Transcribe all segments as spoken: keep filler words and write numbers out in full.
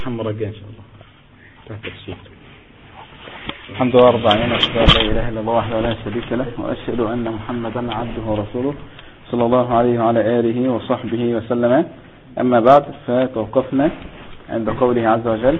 محمد رجاء إن شاء الله تحت الشيء. الحمد لله رب العالمين، أشهد أن لا إله إلا الله وحده لا شريك له، وأشهد أن محمدا عبده ورسوله صلى الله عليه وعلى آله وصحبه وسلم. أما بعد، فتوقفنا عند قوله عز وجل: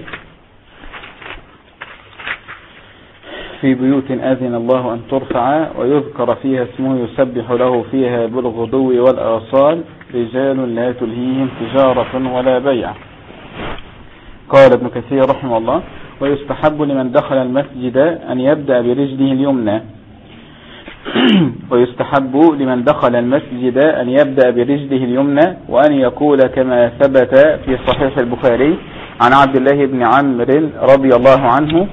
في بيوت أذن الله أن ترفع ويذكر فيها اسمه يسبح له فيها بالغدو والآصال رجال لا تلهيهم تجارة ولا بيع. قال ابن كثير رحمه الله: ويستحب لمن دخل المسجد أن يبدأ برجله اليمنى ويستحب لمن دخل المسجد أن يبدأ برجله اليمنى وأن يقول كما ثبت في صحيح البخاري عن عبد الله بن عمرو رضي الله عنه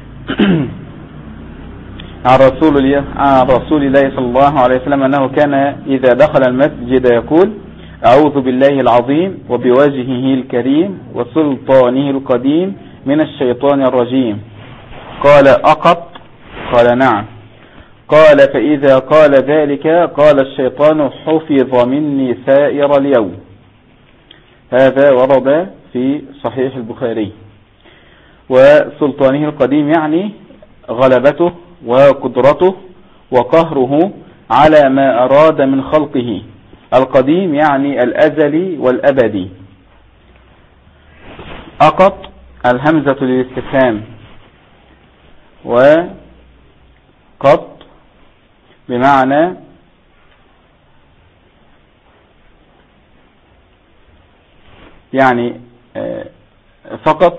عن رسول الله عن رسول الله صلى الله عليه وسلم أنه كان إذا دخل المسجد يقول: أعوذ بالله العظيم وبوجهه الكريم وسلطانه القديم من الشيطان الرجيم. قال: أقط؟ قال: نعم. قال: فإذا قال ذلك قال الشيطان: حفظ مني سائر اليوم. هذا ورد في صحيح البخاري. وسلطانه القديم يعني غلبته وقدرته وقهره على ما أراد من خلقه. القديم يعني الأزلي والأبدي. أقط الهمزة للاستفهام، وقط بمعنى يعني فقط،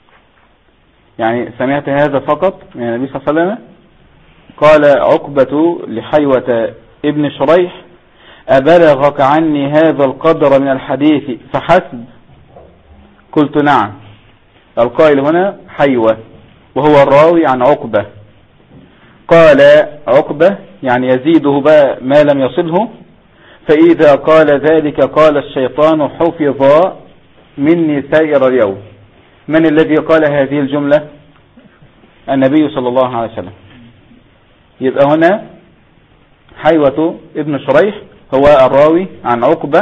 يعني سمعت هذا فقط من النبي صلى الله عليه وسلم. قال عقبة لحيوة ابن شريح: أبلغك عني هذا القدر من الحديث فحسب؟ قلت: نعم. القائل هنا حيوة وهو الراوي عن عقبة. قال عقبة يعني يزيده بقى ما لم يصله: فإذا قال ذلك قال الشيطان: حفظ مني سائر اليوم. من الذي قال هذه الجملة؟ النبي صلى الله عليه وسلم. يبقى هنا حيوة ابن شريح هو الراوي عن عقبة،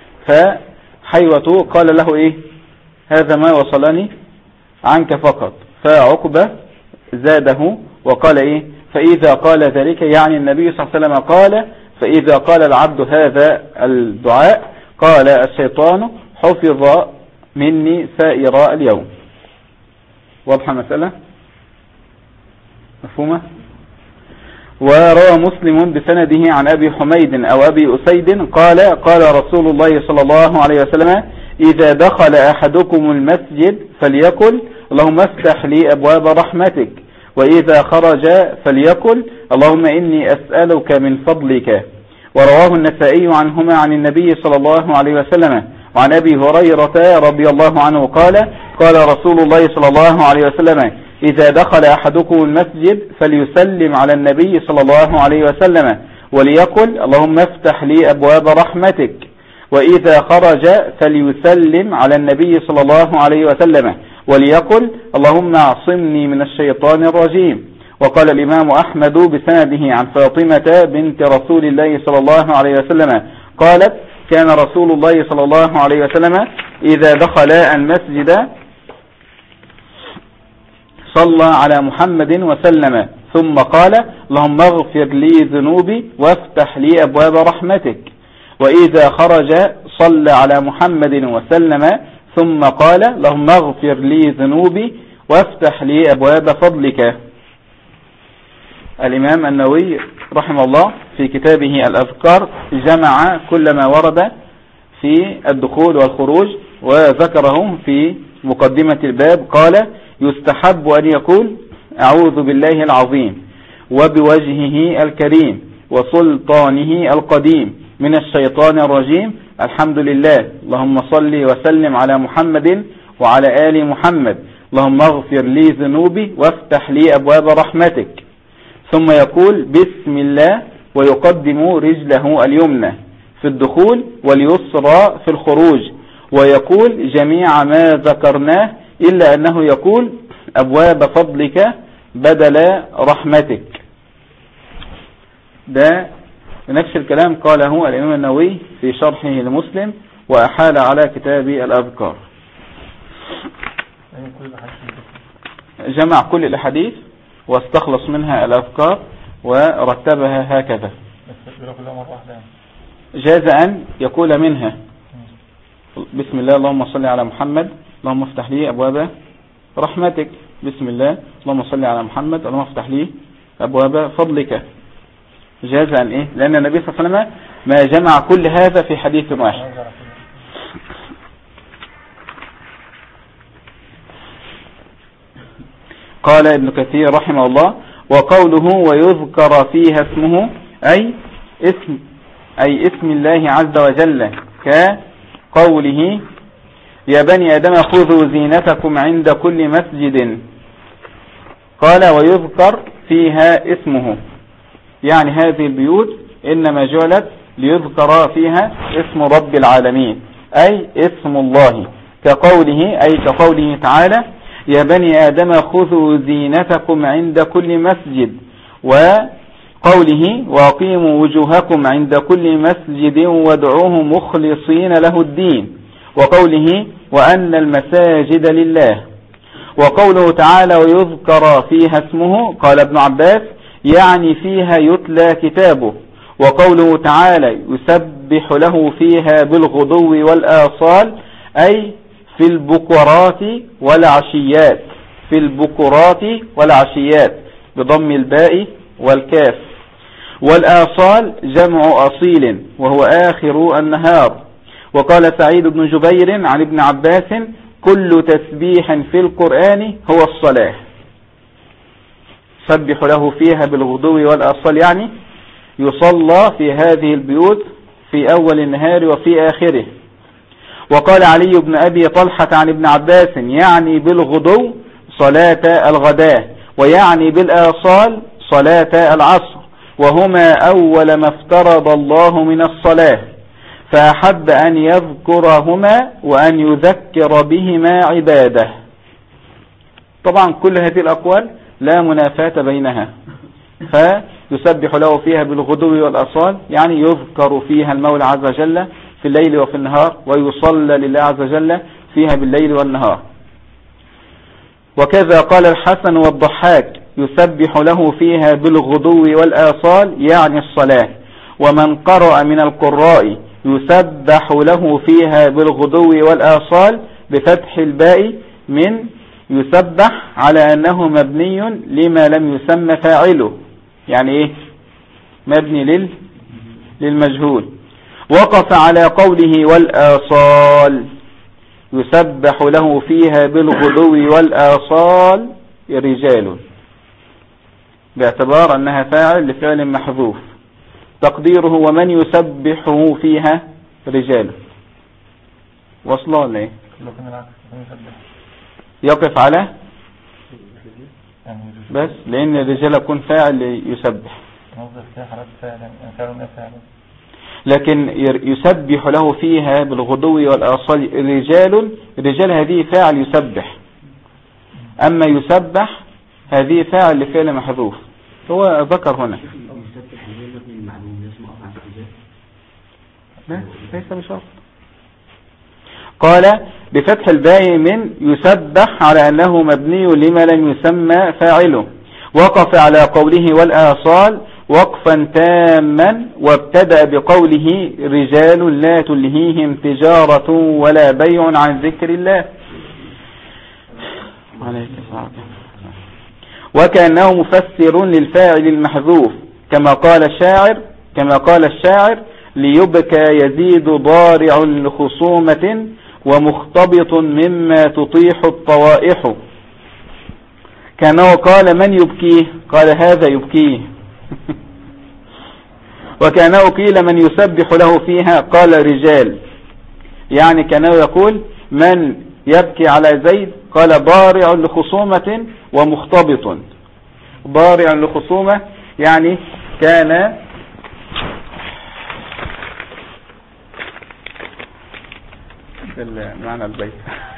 فحيوة قال له إيه؟ هذا ما وصلني عنك فقط. فعقبة زاده وقال إيه؟ فإذا قال ذلك يعني النبي صلى الله عليه وسلم قال: فإذا قال العبد هذا الدعاء قال الشيطان: حفظ مني سائر اليوم. واضحة مسألة؟ مفهومة؟ وروى مسلم بسنده عن أبي حميد أو أبي أسيد قال: قال رسول الله صلى الله عليه وسلم: إذا دخل أحدكم المسجد فليقل: اللهم افتح لي أبواب رحمتك، وإذا خرج فليقل: اللهم إني أسألك من فضلك. ورواه النسائي عنهما عن النبي صلى الله عليه وسلم. وعن أبي هريرة رضي الله عنه قال: قال رسول الله صلى الله عليه وسلم: إذا دخل أحدكم المسجد فليسلم على النبي صلى الله عليه وسلم وليقل: اللهم افتح لي أبواب رحمتك. وإذا خرج فليسلم على النبي صلى الله عليه وسلم وليقل: اللهم اعصمني من الشيطان الرجيم. وقال الإمام أحمد بسنده عن فاطمة بنت رسول الله صلى الله عليه وسلم قالت: كان رسول الله صلى الله عليه وسلم إذا دخل المسجد صلى على محمد وسلم ثم قال: اللهم اغفر لي ذنوبي وافتح لي أبواب رحمتك. وإذا خرج صلى على محمد وسلم ثم قال: اللهم اغفر لي ذنوبي وافتح لي أبواب فضلك. الإمام النووي رحمه الله في كتابه الأذكار جمع كل ما ورد في الدخول والخروج وذكره في مقدمة الباب. قال: يستحب أن يقول: أعوذ بالله العظيم وبوجهه الكريم وسلطانه القديم من الشيطان الرجيم، الحمد لله، اللهم صل وسلم على محمد وعلى آل محمد، اللهم اغفر لي ذنوبي وافتح لي أبواب رحمتك. ثم يقول: بسم الله، ويقدم رجله اليمنى في الدخول واليسرى في الخروج، ويقول جميع ما ذكرناه إلا أنه يقول أبواب فضلك بدل رحمتك. ده نفس الكلام قاله الإمام النووي في شرحه لمسلم وأحال على كتاب الأذكار. جمع كل الأحاديث واستخلص منها الأذكار ورتبها هكذا. جاز أن يقول منها بسم الله اللهم صل على محمد اللهم افتح لي أبواب رحمتك، بسم الله اللهم صل على محمد اللهم افتح لي أبواب فضلك. جاز أن إيه؟ لأن النبي صلى الله عليه وسلم ما جمع كل هذا في حديث واحد. قال ابن كثير رحمه الله: وقوله ويذكر فيها اسمه أي اسم أي اسم الله عز وجل، كقوله يا بني آدم خذوا زينتكم عند كل مسجد. قال ويذكر فيها اسمه، يعني هذه البيوت إنما جعلت ليذكر فيها اسم رب العالمين أي اسم الله، كقوله أي كقوله تعالى يا بني آدم خذوا زينتكم عند كل مسجد، وقوله واقيموا وجوهكم عند كل مسجد وادعوه مخلصين له الدين، وقوله وأن المساجد لله. وقوله تعالى ويذكر فيها اسمه قال ابن عباس يعني فيها يتلى كتابه. وقوله تعالى يسبح له فيها بالغدو والآصال أي في البكرات والعشيات، في البكرات والعشيات بضم الباء والكاف. والآصال جمع أصيل وهو آخر النهار. وقال سعيد بن جبير عن ابن عباس كل تسبيح في القرآن هو الصلاة. سبح له فيها بالغدو والآصال يعني يصلى في هذه البيوت في أول النهار وفي آخره. وقال علي بن أبي طلحة عن ابن عباس يعني بالغدو صلاة الغداء، ويعني بالآصال صلاة العصر، وهما أول ما افترض الله من الصلاة، فأحب أن يذكرهما وأن يذكر بهما عباده. طبعا كل هذه الأقوال لا منافاة بينها، فيسبح له فيها بالغدو والأصال يعني يذكر فيها المولى عز وجل في الليل وفي النهار، ويصلى لله عز وجل فيها بالليل والنهار. وكذا قال الحسن والضحاك يسبح له فيها بالغدو والآصال يعني الصلاة. ومن قرأ من القراء يسبح له فيها بالغدو والآصال بفتح الباء من يسبح على أنه مبني لما لم يسمى فاعله، يعني إيه؟ مبني لل للمجهول. وقف على قوله والآصال يسبح له فيها بالغدو والآصال رجال، باعتبار أنها فاعل لفعل محذوف، تقديره ومن يسبحه فيها رجال. وصله ولا ايه؟ يقف على بس لأن الرجال يكون فاعل يسبح، لكن يسبح له فيها بالغدو والآصال رجال. رجال هذه فاعل يسبح، أما يسبح هذه فاعل لفعل محذوف، هو ذكر هنا ليس بشرط. قال بفتح الباء من يسبح على أنه مبني لما لم يسمى فاعله. وقف على قوله والآصال وقفا تاما، وابتدأ بقوله رجال لا تلهيهم تجارة ولا بيع عن ذكر الله. وكأنه مفسر للفاعل المحذوف، كما قال الشاعر كما قال الشاعر ليبكى يزيد ضارع لخصومة ومختبط مما تطيح الطوائح. كأنه قال من يبكيه؟ قال هذا يبكيه. وكأنه قيل من يسبح له فيها؟ قال رجال، يعني كأنه يقول من يبكي على زيد؟ قال ضارع لخصومة ومختبط. ضارع لخصومة يعني كان معنى البيت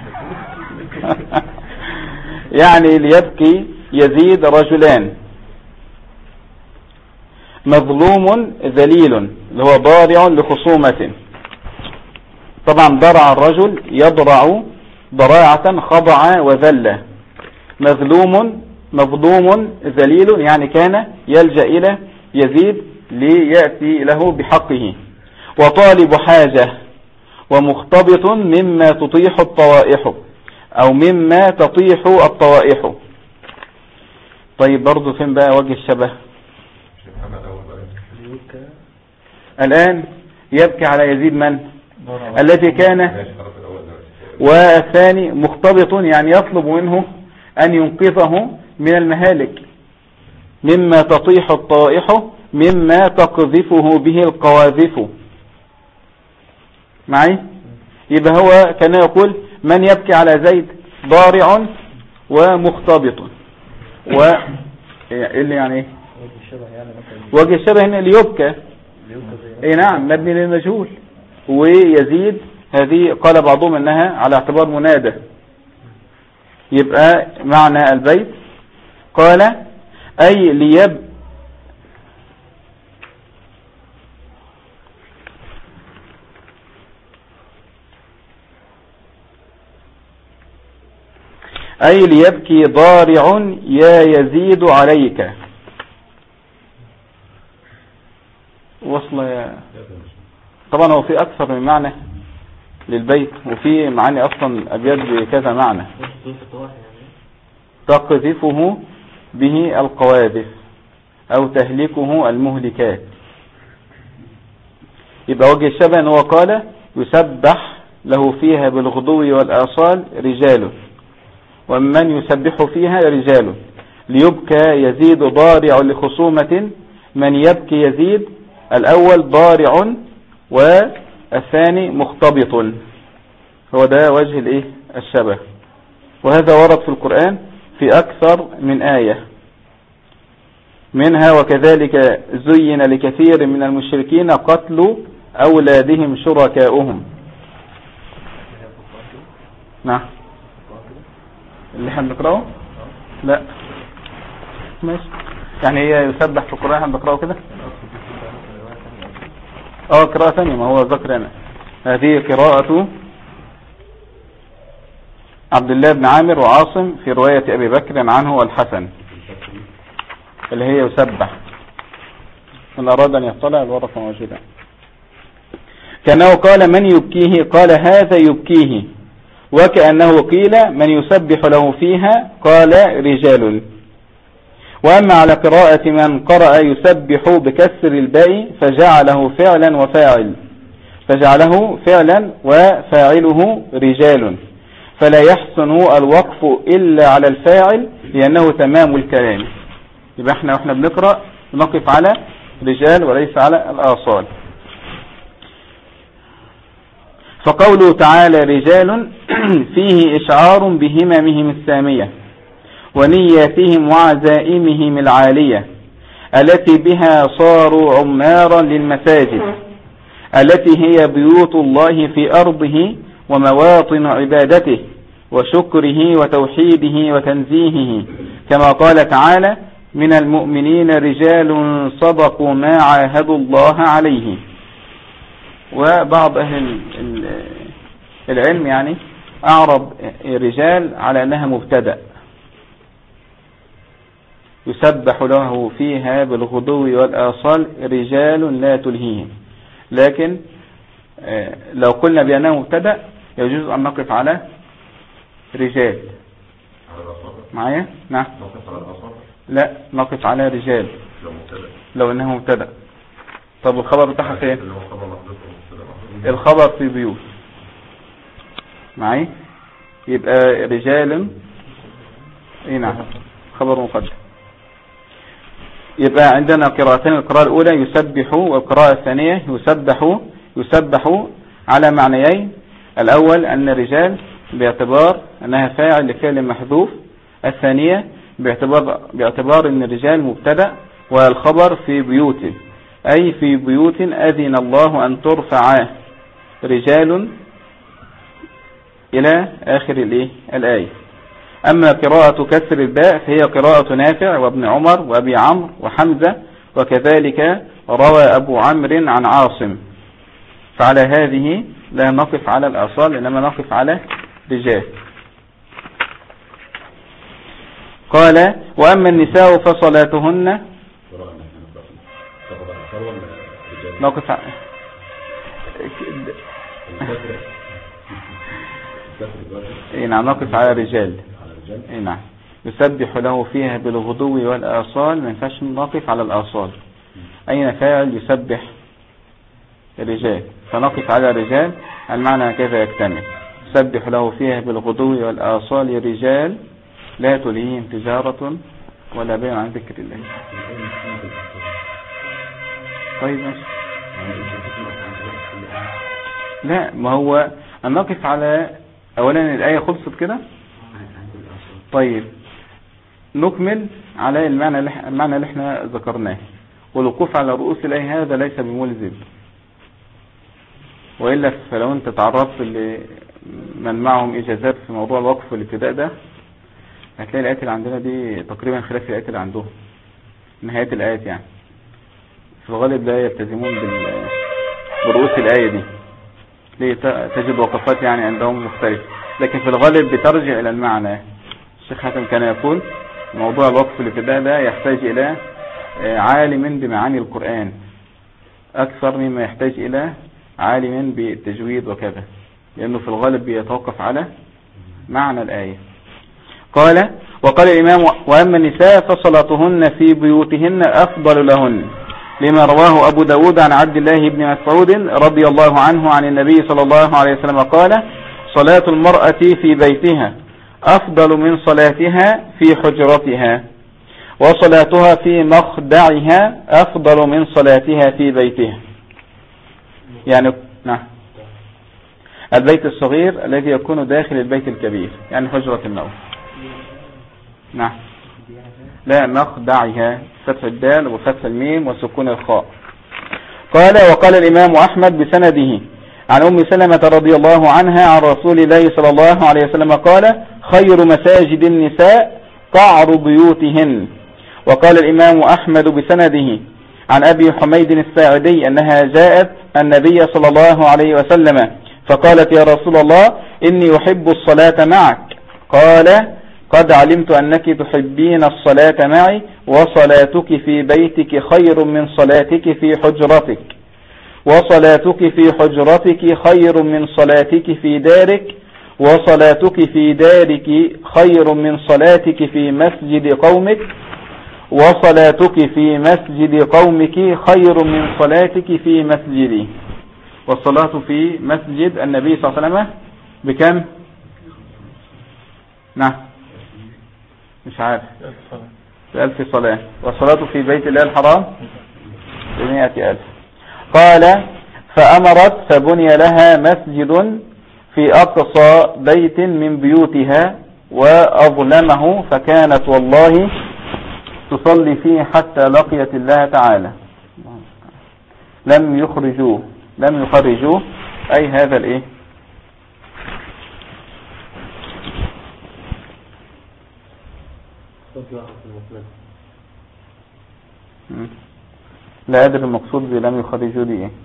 يعني ليبكي يزيد رجلان، مظلوم ذليل اللي هو ضارع لخصومة. طبعا ضرع الرجل يضرع ضراعة خضع وذل. مظلوم مظلوم ذليل، يعني كان يلجأ إلى يزيد ليأتي له بحقه. وطالب حاجة، ومختبط مما تطيح الطوائح أو مما تطيح الطوائح. طيب برضو فين بقى وجه الشبه؟ الآن يبكي على يزيد من الذي كان، والثاني مختبط يعني يطلب منه أن ينقذه من المهالك. مما تطيح الطوائح مما تقذفه به القواذف. معي؟ يبقى هو كان يقول من يبكي على زيد ضارع ومختبط. و اللي يعني ايه وجه الشبه هنا اللي يبكى، اي نعم مبني للمجهول. ويزيد هذه قال بعضهم انها على اعتبار منادى. يبقى معنى البيت قال اي ليب أي ليبكي ضارع يا يزيد عليك. وصل يا طبعا هو في أكثر من معنى للبيت، وفي معاني أصلا أبيات بكذا معنى. تقذفه به القواذف أو تهلكه المهلكات. يبقى وجه الشبه هو قال يسبح له فيها بالغدو والآصال رجال، ومن يسبح فيها رجال. ليبكى يزيد ضارع لخصومة، من يبكي يزيد الأول ضارع والثاني مختبط. هو ده وجه الايه الشبه. وهذا ورد في القرآن في أكثر من آية، منها وكذلك زين لكثير من المشركين قتل أولادهم شركاؤهم. نعم اللي احنا بنقرأه لا ماشي، يعني هي يسبح في القرآن احنا بنقرأه كده. اه قراءة ثانية، ما هو ذكر انا هذه قراءة عبد الله بن عامر وعاصم في رواية ابي بكر عنه والحسن، اللي هي يسبح. من اراد ان يطلع الورقة موجودة. كأنه قال من يبكيه، قال هذا يبكيه، وكأنه قيل من يسبح له فيها، قال رجال. وأما على قراءة من قرأ يسبح بكسر الباء فجعله فعلا وفاعل، فجعله فعلا وفاعله رجال، فلا يحسن الوقف إلا على الفاعل لأنه تمام الكلام. يبقى احنا واحنا بنقرأ نقف على رجال وليس على الآصال. فقوله تعالى رجال فيه إشعار بهممهم السامية ونياتهم وعزائمهم العالية التي بها صاروا عمارا للمساجد، التي هي بيوت الله في أرضه ومواطن عبادته وشكره وتوحيده وتنزيهه، كما قال تعالى من المؤمنين رجال صدقوا ما عاهدوا الله عليه. وبعض أهل العلم يعني أعرب رجال على أنها مبتدأ، يسبح له فيها بالغدو والآصال رجال لا تلهيهم. لكن لو قلنا بأنها مبتدأ يجوز أن نقف على رجال. معايا؟ نعم. لا نقف على رجال لو أنها مبتدأ. طب الخبر بتاعها فين؟ الخبر في بيوت. معي؟ يبقى رجال اي نعم خبر مقدم. يبقى عندنا قراءتين، القراءة الأولى يسبح والقراءة الثانية يسبح. يسبح على معنيين، الأول أن الرجال باعتبار أنها فاعل لفعل محذوف، الثانية باعتبار, باعتبار أن الرجال مبتدأ والخبر في بيوت، أي في بيوت أذن الله أن ترفع رجال إلى آخر الآية. أما قراءة كسر الباء فهي قراءة نافع وابن عمر وأبي عمرو وحمزة، وكذلك روى أبو عمرو عن عاصم. فعلى هذه لا نقف على الأصال إنما نقف على رجال. قال وأما النساء فصلاتهن نقف اي نعم نقف على رجال. اي نعم يسبح له فيها بالغدو والآصال. ما ينفعش نقف على الآصال. أين فاعل يسبح رجال فنقف على رجال. المعنى كذا يكتمل. يسبح له فيها بالغدو والآصال رجال لا تلهيهم تجارة ولا بيع عن ذكر الله. طيب ماشي. لا ما هو أن نقف على أولا الآية خلصت كده. طيب نكمل على المعنى اللي المعنى اللي احنا ذكرناه. والوقوف على رؤوس الآية هذا ليس بملزم. وإلا فلو أنت تعرضت لمن معهم إجازات في موضوع الوقف والابتداء ده هتلاقي الآيات اللي عندنا دي تقريبا خلاف الآيات اللي عندهم نهاية الآيات. يعني في الغالب لا يلتزمون برؤوس الآية دي. ليه تجد وقفات يعني عندهم مختلفة. لكن في الغالب بترجع إلى المعنى. الشيخ حاتم كان يقول موضوع الوقف والابتداء ده يحتاج إلى عالم بمعاني القرآن أكثر مما يحتاج إلى عالم بالتجويد وكذا. لأنه في الغالب بيتوقف على معنى الآية. قال وقال الإمام وأما النساء فصلاتهن في بيوتهن أفضل لهن لما رواه أبو داود عن عبد الله بن مسعود رضي الله عنه عن النبي صلى الله عليه وسلم قال صلاة المرأة في بيتها أفضل من صلاتها في حجرتها وصلاتها في مخدعها أفضل من صلاتها في بيتها. يعني نعم البيت الصغير الذي يكون داخل البيت الكبير يعني حجرة النوم. نعم لا مخدعها فتح الدال وفتح الميم وسكون الخاء. قال وقال الإمام أحمد بسنده عن أم سلمة رضي الله عنها عن رسول الله صلى الله عليه وسلم قال خير مساجد النساء قعر بيوتهن. وقال الإمام أحمد بسنده عن أبي حميد الساعدي أنها جاءت النبي صلى الله عليه وسلم فقالت يا رسول الله إني أحب الصلاة معك. قال قد علمت أنك تحبين الصلاة معي وصلاتك في بيتك خير من صلاتك في حجرتك وصلاتك في حجرتك خير من صلاتك في دارك وصلاتك في دارك خير من صلاتك في مسجد قومك وصلاتك في مسجد قومك خير من صلاتك في مسجدي. والصلاة في مسجد النبي صلى الله عليه وسلم بكم؟ نعم مش عارف بألف صلاة. والصلاة في بيت الله الحرام بمئة ألف. قال فأمرت فبني لها مسجد في أقصى بيت من بيوتها وأظلمه فكانت والله تصلي فيه حتى لقيت الله تعالى. لم يخرجوه لم يخرجوه أي هذا الإيه لا أدري المقصود بلم يخرجوا دي إيه.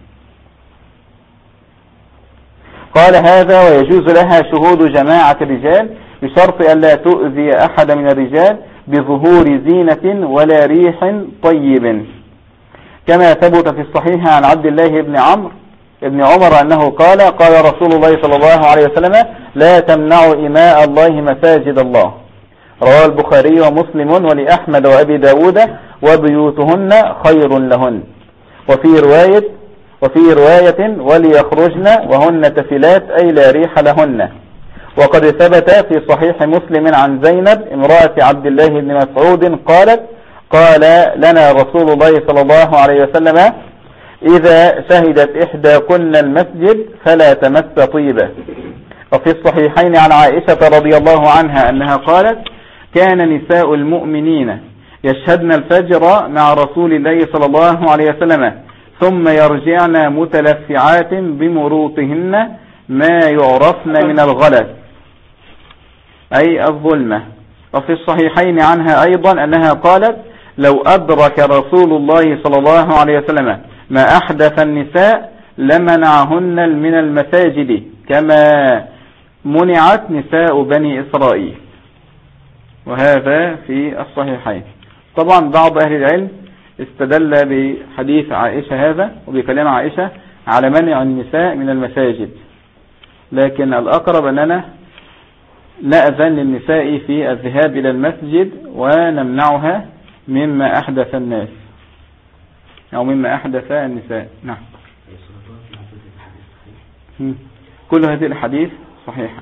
قال هذا ويجوز لها شهود جماعة الرجال بشرط أن لا تؤذي أحد من الرجال بظهور زينة ولا ريح طيب كما ثبت في الصحيح عن عبد الله بن عمرو ابن عمر أنه قال قال رسول الله صلى الله عليه وسلم لا تمنعوا إماء الله مساجد الله. رواه البخاري ومسلم ولأحمد وأبي داود وبيوتهن خير لهن. وفي رواية وفي رواية وليخرجن وهن تفلات أي لا ريح لهن. وقد ثبت في صحيح مسلم عن زينب امرأة عبد الله بن مسعود قالت قال لنا رسول الله صلى الله عليه وسلم إذا شهدت إحداكن المسجد فلا تمس طيبا. وفي الصحيحين عن عائشة رضي الله عنها أنها قالت كان نساء المؤمنين يشهدن الفجر مع رسول الله صلى الله عليه وسلم ثم يرجعن متلفعات بمروطهن ما يعرفن من الغلس أي الظلمة. وفي الصحيحين عنها أيضا أنها قالت لو أدرك رسول الله صلى الله عليه وسلم ما أحدث النساء لمنعهن من المساجد كما منعت نساء بني إسرائيل، وهذا في الصحيحين. طبعا بعض أهل العلم استدل بحديث عائشة هذا وبكلام عائشة على منع النساء من المساجد، لكن الأقرب أننا نأذن للنساء في الذهاب إلى المسجد ونمنعها مما أحدث الناس أو مما أحدث النساء. نعم، كل هذه الحديث صحيحة.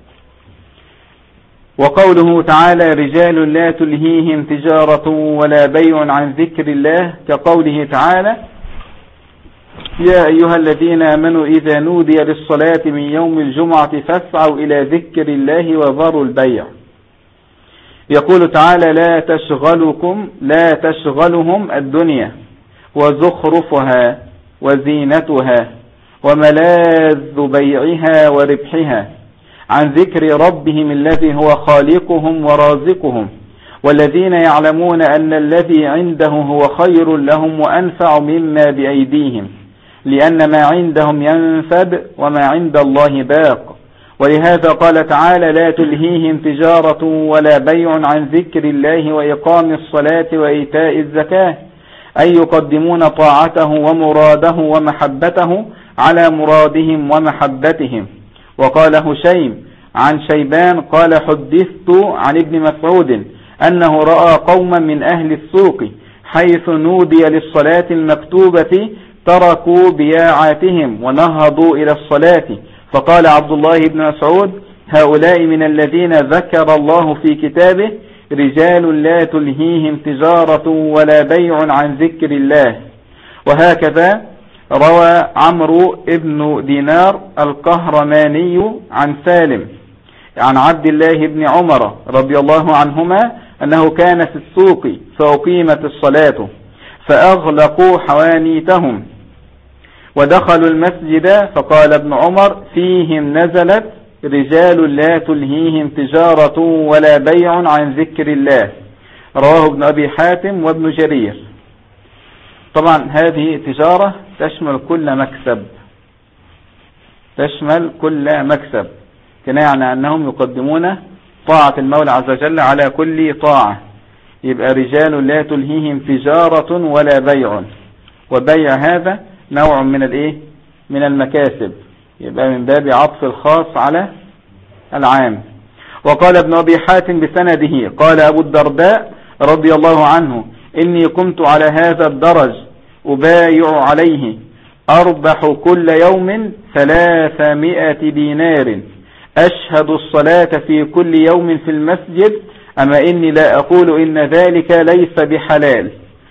وقوله تعالى رجال لا تلهيهم تجارة ولا بيع عن ذكر الله، كقوله تعالى يا أيها الذين آمنوا إذا نودي للصلاة من يوم الجمعة فاسعوا إلى ذكر الله وذروا البيع. يقول تعالى لا تشغلكم لا تشغلهم الدنيا وزخرفها وزينتها وملاذ بيعها وربحها عن ذكر ربهم الذي هو خالقهم ورازقهم، والذين يعلمون أن الذي عنده هو خير لهم وأنفع مما بأيديهم، لأن ما عندهم ينفد وما عند الله باق. ولهذا قال تعالى لا تلهيهم تجارة ولا بيع عن ذكر الله وإقام الصلاة وإيتاء الزكاة، أي يقدمون طاعته ومراده ومحبته على مرادهم ومحبتهم. وقال هشيم عن شيبان قال حدثت عن ابن مسعود أنه رأى قوما من أهل السوق حيث نودي للصلاة المكتوبة تركوا بياعاتهم ونهضوا إلى الصلاة، فقال عبد الله بن مسعود هؤلاء من الذين ذكر الله في كتابه رجال لا تلهيهم تجارة ولا بيع عن ذكر الله. وهكذا روى عمرو ابن دينار القهرماني عن سالم عن عبد الله بن عمر رضي الله عنهما أنه كان في السوق فأقيمت الصلاة فأغلقوا حوانيتهم ودخلوا المسجد، فقال ابن عمر فيهم نزلت رجال لا تلهيهم تجارة ولا بيع عن ذكر الله. رواه ابن أبي حاتم وابن جرير. طبعا هذه تجارة تشمل كل مكسب تشمل كل مكسب كان يعني أنهم يقدمون طاعة المولى عز وجل على كل طاعة. يبقى رجال لا تلهيهم تجارة ولا بيع، وبيع هذا نوع من الايه من المكاسب، يبقى من باب عطف الخاص على العام. وقال ابن أبي حاتم بسنده قال أبو الدرداء رضي الله عنه إني قمت على هذا الدرج أبايع عليه أربح كل يوم ثلاثمائة دينار أشهد الصلاة في كل يوم في المسجد، أما إني لا أقول إن ذلك ليس بحلال،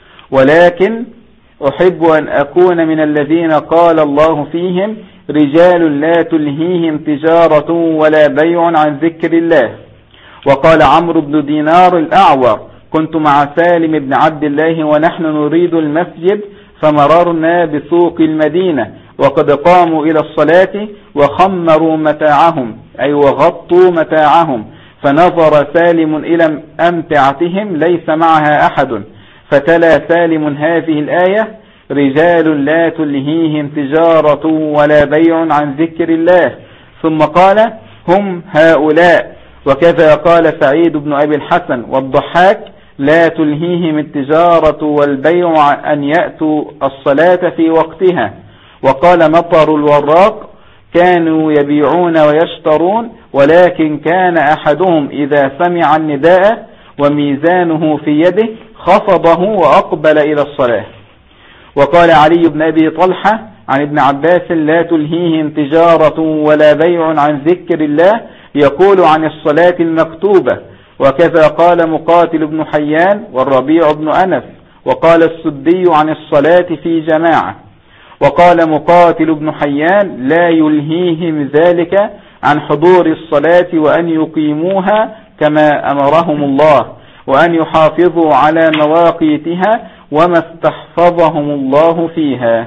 ولكن أحب أن أكون من الذين قال الله فيهم رجال لا تلهيهم تجارة ولا بيع عن ذكر الله. وقال عمرو بن دينار الأعور كنت مع سالم بن عبد الله ونحن نريد المسجد فمررنا بسوق المدينة وقد قاموا إلى الصلاة وخمروا متاعهم أي وغطوا متاعهم، فنظر سالم إلى أمتعتهم ليس معها أحد، فتلا سالم هذه الآية رجال لا تلهيهم تجارة ولا بيع عن ذكر الله، ثم قال هم هؤلاء. وكذا قال سعيد بن أبي الحسن والضحاك لا تلهيهم التجارة والبيع أن يأتوا الصلاة في وقتها. وقال مطر الوراق كانوا يبيعون ويشترون، ولكن كان أحدهم إذا سمع النداء وميزانه في يده خفضه وأقبل إلى الصلاة. وقال علي بن أبي طلحة عن ابن عباس لا تلهيهم تجارة ولا بيع عن ذكر الله، يقول عن الصلاة المكتوبة. وكذا قال مقاتل بن حيان والربيع بن أنس، وقال السدي عن الصلاة في جماعة. وقال مقاتل بن حيان لا يلهيهم ذلك عن حضور الصلاة وأن يقيموها كما أمرهم الله، وأن يحافظوا على مواقيتها وما استحفظهم الله فيها.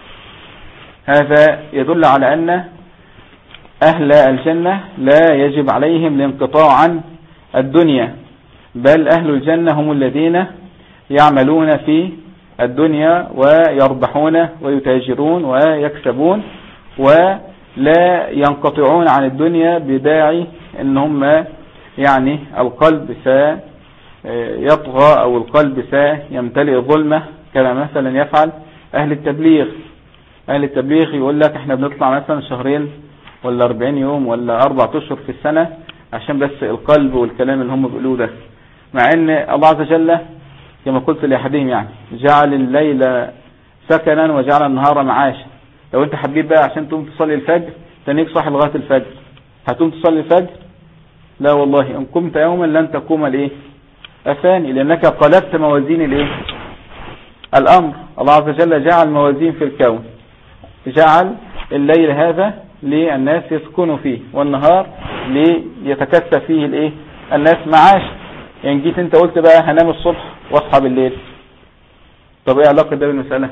هذا يدل على أن أهل الجنة لا يجب عليهم الانقطاع عن الدنيا، بل أهل الجنة هم الذين يعملون في الدنيا ويربحون ويتاجرون ويكسبون لا ينقطعون عن الدنيا بداعي ان هم يعني القلب سيطغى او القلب سيمتلئ ظلمة كما مثلا يفعل اهل التبليغ. اهل التبليغ يقول لك احنا بنطلع مثلا شهرين ولا أربعين يوم ولا أربعة أشهر في السنة عشان بس القلب والكلام اللي هم بيقولوه ده، مع ان الله عز وجل كما قلت لأحدهم يعني جعل الليل سكنا وجعل النهار معاشا. لو انت حبيب بقى عشان تقوم تصلي الفجر تنيك صاحي لغاية الفجر، هتقوم تصلي الفجر؟ لا والله، ان قمت يوما لن تقوم الايه الثاني، لانك قلبت موازين الايه الامر. الله عز وجل جعل موازين في الكون، جعل الليل هذا للناس يسكنوا فيه والنهار ليتكثف فيه الايه الناس معاش. يعني جيت انت قلت بقى هنام الصبح واصحى بالليل، طب ايه علاقة ده بالمسألة؟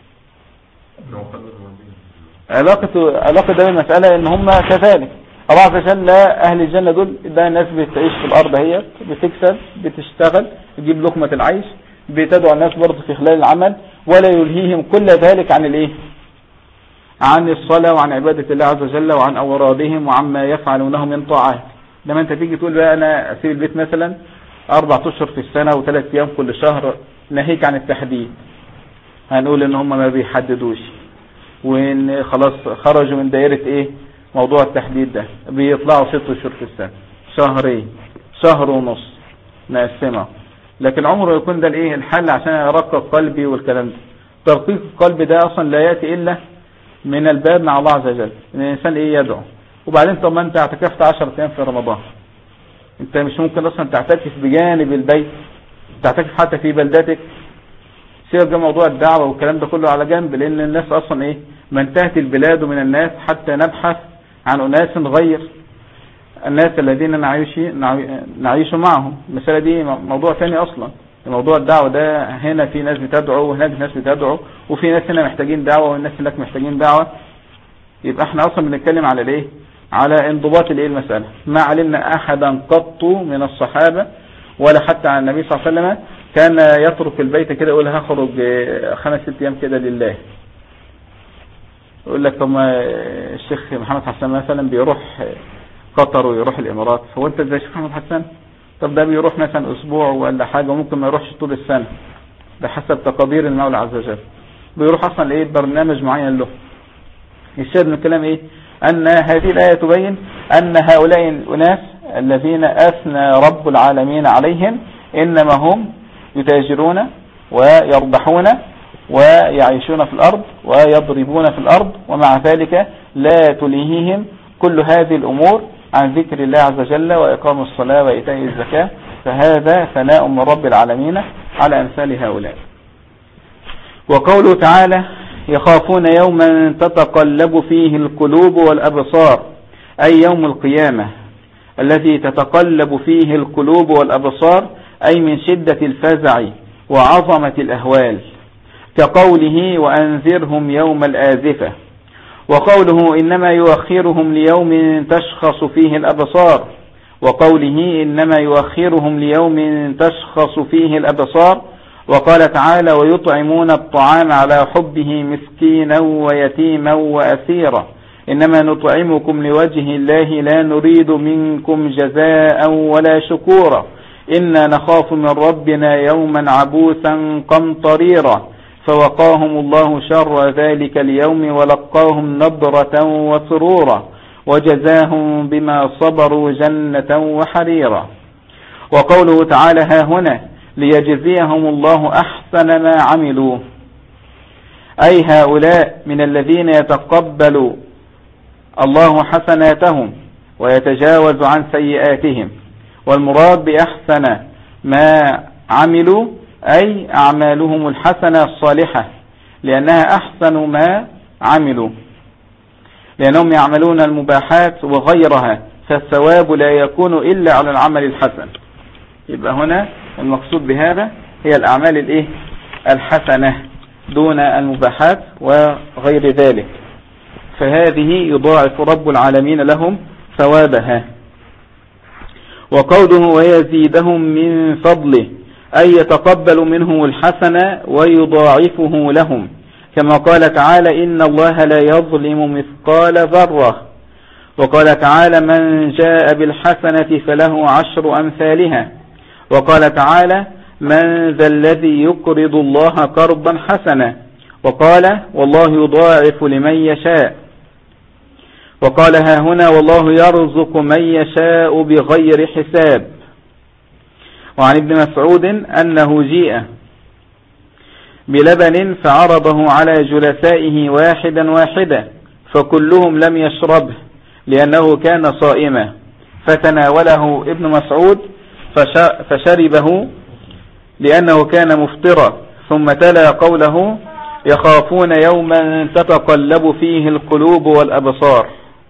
علاقة علاقة ده بالمسألة ان هم كذلك. الله عز وجل اهل الجنة دول ده الناس بتعيش في الارض، هي بتكسب بتشتغل تجيب لقمة العيش، بتدعو الناس برضه في خلال العمل، ولا يلهيهم كل ذلك عن الايه عن الصلاة وعن عبادة الله عز وجل وعن أورادهم وعما يفعلونه من طاعات. لما انت تيجي تقول بقى انا اسيب البيت مثلا اربع اشهر في السنة وثلاث ايام كل شهر، ناهيك عن التحديد، هنقول ان هم ما بيحددوش، وان خلاص خرجوا من دائرة ايه موضوع التحديد ده، بيطلعوا ست اشهر في السنة، شهرين، شهر ونص مقسمة. لكن عمره يكون ده الايه الحل عشان ارقق قلبي والكلام ده. ترقيق القلب ده اصلا لا يأتي الا من الباب مع الله عز وجل، ان الانسان ايه يدعو. وبعدين طب ما انت اعتكفت عشرة ايام في رمضان، انت مش ممكن اصلا تعتكف بجانب البيت، تعتكف حتى في بلدتك؟ سيبقى موضوع الدعوة والكلام ده كله على جنب، لان الناس اصلا ايه ما انتهت البلاد من الناس حتى نبحث عن اناس غير الناس الذين نعيش نعيش معهم. المسألة دي موضوع ثاني اصلا. موضوع الدعوة ده هنا في ناس بتدعو وهناك ناس بتدعو، وفي ناس هنا محتاجين دعوة والناس هناك محتاجين دعوة. يبقى احنا اصلا بنتكلم على الايه على انضباط الايه المسألة. ما علمنا احدا قط من الصحابة ولا حتى عن النبي صلى الله عليه وسلم كان يترك البيت كده يقول هخرج خمس ست ايام كده لله. يقول لك طب ما الشيخ محمد حسن مثلا بيروح قطر ويروح الامارات، هو انت زي الشيخ محمد حسن؟ طب ده بيروح مثلا اسبوع ولا حاجة، وممكن ما يروحش طول السنة بحسب تقدير المولى عز وجل، بيروح اصلا ايه برنامج معين له. الشاهد من الكلام ايه ان هذه الآية تبين ان هؤلاء الناس الذين اثنى رب العالمين عليهم انما هم يتاجرون ويربحون ويعيشون في الارض ويضربون في الارض، ومع ذلك لا تلهيهم كل هذه الامور عن ذكر الله عز وجل وإقام الصلاة وإيتاء الزكاة. فهذا ثناء من رب العالمين على أمثال هؤلاء. وقوله تعالى يخافون يوما تتقلب فيه القلوب والأبصار، أي يوم القيامة الذي تتقلب فيه القلوب والأبصار، أي من شدة الفزع وعظمة الأهوال، كقوله وأنذرهم يوم الآزفة. وقوله إنما يؤخرهم ليوم تشخص فيه الأبصار، وقوله إنما يؤخرهم ليوم تشخص فيه الأبصار. وقال تعالى ويطعمون الطعام على حبه مسكينا ويتيما وأسيرا، إنما نطعمكم لوجه الله لا نريد منكم جزاء ولا شكورا، إنا نخاف من ربنا يوما عبوسا قمطريرا. فوقاهم الله شر ذلك اليوم ولقاهم نضرة وسرورا، وجزاهم بما صبروا جنة وحريرا. وقوله تعالى ها هنا ليجزيهم الله أحسن ما عملوا، أي هؤلاء من الذين يتقبل الله حسناتهم ويتجاوز عن سيئاتهم. والمراد بأحسن ما عملوا أي أعمالهم الحسنة الصالحة، لأنها أحسن ما عملوا، لأنهم يعملون المباحات وغيرها، فالثواب لا يكون إلا على العمل الحسن. يبقى هنا المقصود بهذا هي الأعمال الإيه الحسنة دون المباحات وغير ذلك، فهذه يضاعف رب العالمين لهم ثوابها. وقوله ويزيدهم من فضله، أي يتقبل منهم الحسنة ويضاعفه لهم، كما قال تعالى إن الله لا يظلم مثقال ذرة. وقال تعالى من جاء بالحسنة فله عشر أمثالها. وقال تعالى من ذا الذي يقرض الله قرضا حسنا. وقال والله يضاعف لمن يشاء. وقال ها هنا والله يرزق من يشاء بغير حساب. وعن ابن مسعود أنه جيء بلبن فعرضه على جلسائه واحدا واحدا فكلهم لم يشربه لأنه كان صائما، فتناوله ابن مسعود فشربه لأنه كان مفطرا، ثم تلا قوله يخافون يوما تتقلب فيه القلوب والأبصار.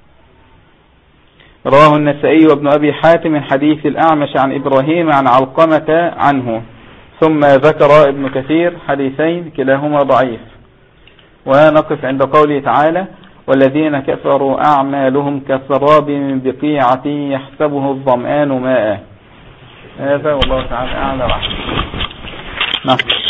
رواه النسائي وابن أبي حاتم من حديث الأعمش عن إبراهيم عن علقمة عنه. ثم ذكر ابن كثير حديثين كلاهما ضعيف. ونقف عند قوله تعالى والذين كفروا أعمالهم كسراب من بقيعة يحسبه الظمآن ماء. هذا والله تعالى أعلى وأحسن. نعم.